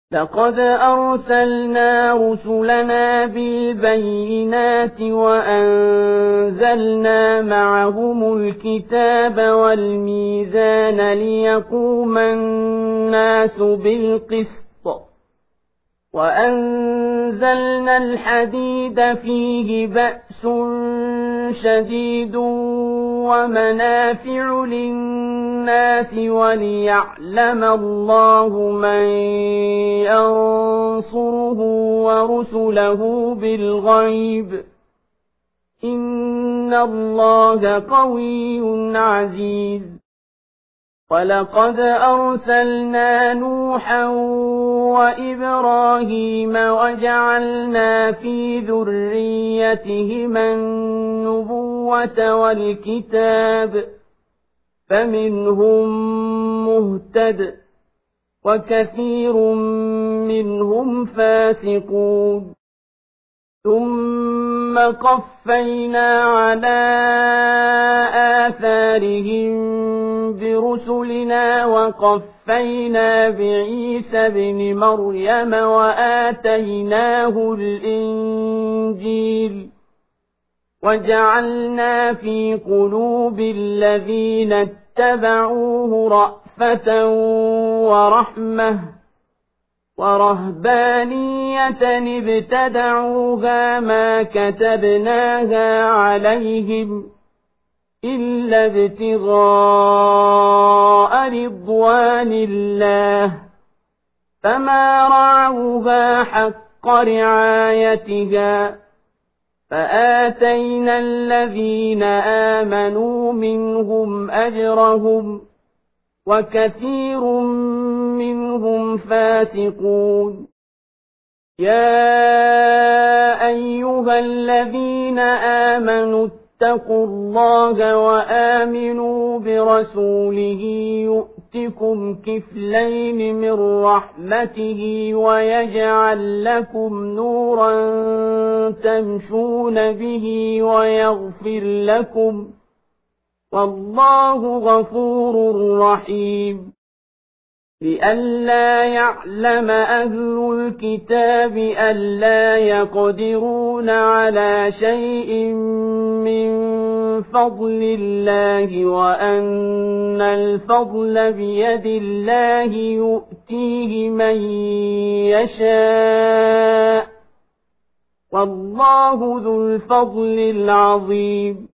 لقد أرسلنا رسلنا بالبينات وأنزلنا معهم الكتاب والميزان ليقوم الناس بالقسط وأنزلنا الحديد فيه بأس شديد ومنافع للناس وليعلم الله من ينصره ورسله بالغيب إن الله قوي عزيز ولقد أرسلنا نوحا وإبراهيم وجعلنا في ذريتهما النبوة والكتاب فمنهم مهتد وكثير منهم فاسقون ثم قفينا على آثارهم برسلنا وقفينا بعيسى ابن مريم وآتيناه الإنجيل وجعلنا في قلوب الذين اتبعوه رأفة ورحمة ورهبانية ابتدعوها ما كتبناها عليهم إلا ابتغاء رضوان الله فما رعوها حق رعايتها فآتينا الذين آمنوا منهم أجرهم وكثير منهم فاسقون يا أيها الذين آمنوا اتقوا الله وآمنوا برسوله يؤتكم كفلين من رحمته ويجعل لكم نورا تمشون به ويغفر لكم والله غفور رحيم لئلا يعلم أهل الكتاب ألا يقدرون على شيء من فضل الله وأن الفضل بيد الله يؤتيه من يشاء والله ذو الفضل العظيم